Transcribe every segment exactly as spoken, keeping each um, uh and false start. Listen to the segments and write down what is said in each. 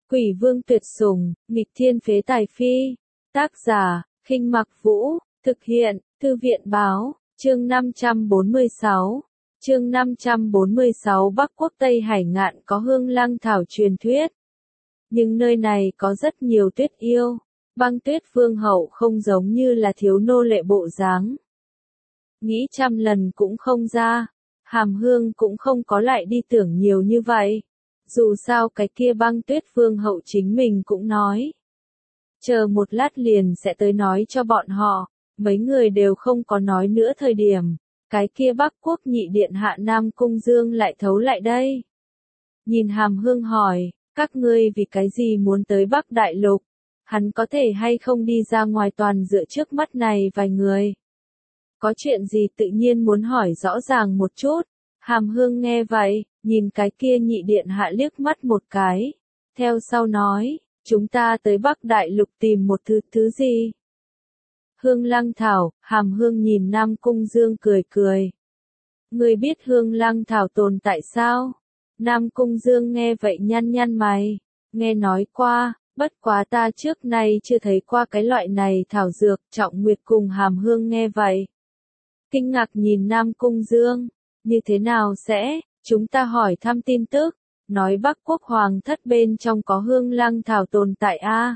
Quỷ vương tuyệt sủng, nghịch thiên phế tài phi. Tác giả, Khinh Mặc Vũ, thực hiện, Thư viện báo, chương năm trăm bốn mươi sáu. Chương năm trăm bốn mươi sáu Bắc Quốc Tây Hải Ngạn có hương lăng thảo truyền thuyết. Nhưng nơi này có rất nhiều tuyết yêu. Băng Tuyết Vương hậu không giống như là thiếu nô lệ bộ dáng. Nghĩ trăm lần cũng không ra. Hàm Hương cũng không có lại đi tưởng nhiều như vậy. Dù sao cái kia Băng Tuyết Vương hậu chính mình cũng nói. Chờ một lát liền sẽ tới nói cho bọn họ. Mấy người đều không có nói nữa thời điểm. Cái kia Bắc Quốc nhị điện hạ Nam Cung Dương lại thấu lại đây. Nhìn Hàm Hương hỏi, các ngươi vì cái gì muốn tới Bắc Đại Lục? Hắn có thể hay không đi ra ngoài toàn dựa trước mắt này vài người? Có chuyện gì tự nhiên muốn hỏi rõ ràng một chút. Hàm Hương nghe vậy, nhìn cái kia nhị điện hạ liếc mắt một cái. Theo sau nói, chúng ta tới Bắc Đại Lục tìm một thứ thứ gì? Hương lăng thảo. Hàm Hương nhìn Nam Cung Dương cười cười. Ngươi biết hương lăng thảo tồn tại sao? Nam Cung Dương nghe vậy nhăn nhăn mày. Nghe nói qua, bất quá ta trước nay chưa thấy qua cái loại này thảo dược. Trọng Nguyệt cùng Hàm Hương nghe vậy. Kinh ngạc nhìn Nam Cung Dương. Như thế nào sẽ? Chúng ta hỏi thăm tin tức. Nói Bắc Quốc hoàng thất bên trong có hương lăng thảo tồn tại a.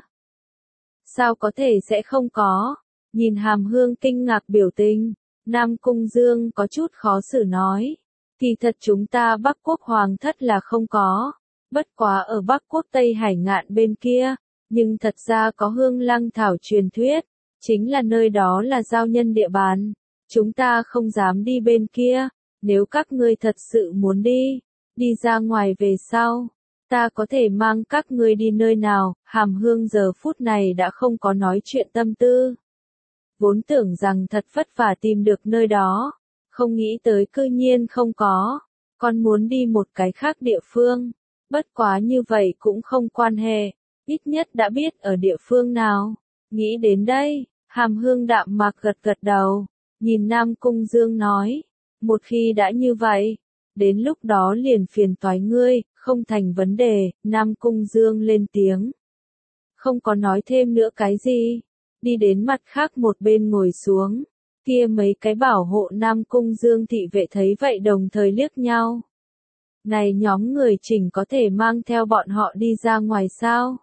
Sao có thể sẽ không có? Nhìn Hàm Hương kinh ngạc biểu tình, Nam Cung Dương có chút khó xử nói. Thì thật chúng ta Bắc Quốc hoàng thất là không có. Bất quá ở Bắc Quốc Tây Hải Ngạn bên kia, nhưng thật ra có hương lăng thảo truyền thuyết. Chính là nơi đó là giao nhân địa bàn. Chúng ta không dám đi bên kia. Nếu các ngươi thật sự muốn đi, đi ra ngoài về sau, ta có thể mang các ngươi đi nơi nào? Hàm Hương giờ phút này đã không có nói chuyện tâm tư. Vốn tưởng rằng thật vất vả tìm được nơi đó, không nghĩ tới cư nhiên không có, còn muốn đi một cái khác địa phương. Bất quá như vậy cũng không quan hệ, ít nhất đã biết ở địa phương nào. Nghĩ đến đây, Hàm Hương đạm mạc gật gật đầu, nhìn Nam Cung Dương nói, một khi đã như vậy, đến lúc đó liền phiền toái ngươi, không thành vấn đề. Nam Cung Dương lên tiếng, không có nói thêm nữa cái gì. Đi đến mặt khác một bên ngồi xuống, kia mấy cái bảo hộ Nam Cung Dương thị vệ thấy vậy đồng thời liếc nhau. Này nhóm người chỉnh có thể mang theo bọn họ đi ra ngoài sao?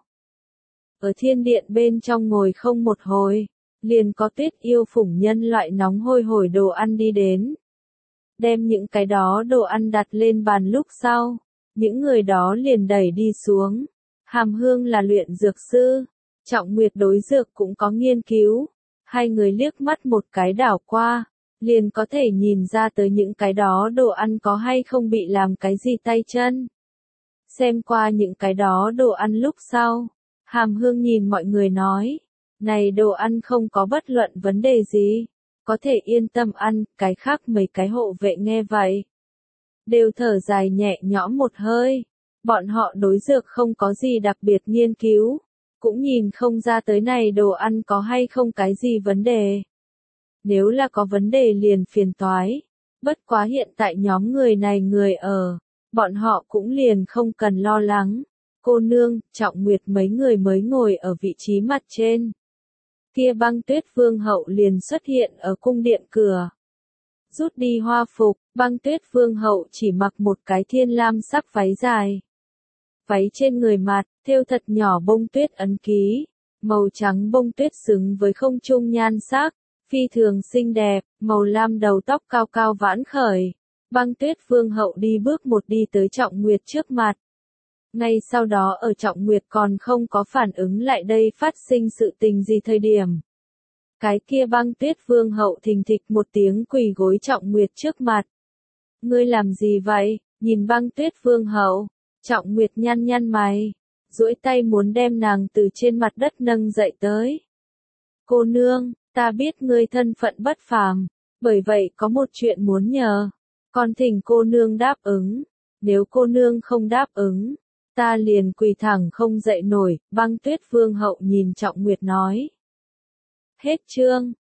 Ở thiên điện bên trong ngồi không một hồi, liền có Tuyết yêu phủng nhân loại nóng hôi hổi đồ ăn đi đến. Đem những cái đó đồ ăn đặt lên bàn lúc sau, những người đó liền đẩy đi xuống. Hàm Hương là luyện dược sư. Trọng Nguyệt đối dược cũng có nghiên cứu, hai người liếc mắt một cái đảo qua, liền có thể nhìn ra tới những cái đó đồ ăn có hay không bị làm cái gì tay chân. Xem qua những cái đó đồ ăn lúc sau, Hàm Hương nhìn mọi người nói, này đồ ăn không có bất luận vấn đề gì, có thể yên tâm ăn. Cái khác mấy cái hộ vệ nghe vậy, đều thở dài nhẹ nhõm một hơi, bọn họ đối dược không có gì đặc biệt nghiên cứu. Cũng nhìn không ra tới này đồ ăn có hay không cái gì vấn đề. Nếu là có vấn đề liền phiền toái. Bất quá hiện tại nhóm người này người ở, bọn họ cũng liền không cần lo lắng. Cô nương, Trọng Nguyệt mấy người mới ngồi ở vị trí mặt trên. Kia Băng Tuyết Vương hậu liền xuất hiện ở cung điện cửa. Rút đi hoa phục, Băng Tuyết Vương hậu chỉ mặc một cái thiên lam sắc váy dài. Váy trên người mặt, thêu thật nhỏ bông tuyết ấn ký, màu trắng bông tuyết xứng với không trung nhan sắc, phi thường xinh đẹp, màu lam đầu tóc cao cao vãn khởi. Băng Tuyết Vương hậu đi bước một đi tới Trọng Nguyệt trước mặt. Ngay sau đó ở Trọng Nguyệt còn không có phản ứng lại đây phát sinh sự tình gì thời điểm. Cái kia Băng Tuyết Vương hậu thình thịch một tiếng quỳ gối Trọng Nguyệt trước mặt. Ngươi làm gì vậy? Nhìn Băng Tuyết Vương hậu. Trọng Nguyệt nhăn nhăn mày, duỗi tay muốn đem nàng từ trên mặt đất nâng dậy tới. Cô nương, ta biết ngươi thân phận bất phàm, bởi vậy có một chuyện muốn nhờ, còn thỉnh cô nương đáp ứng. Nếu cô nương không đáp ứng, ta liền quỳ thẳng không dậy nổi. Băng Tuyết Vương hậu nhìn Trọng Nguyệt nói. Hết chương.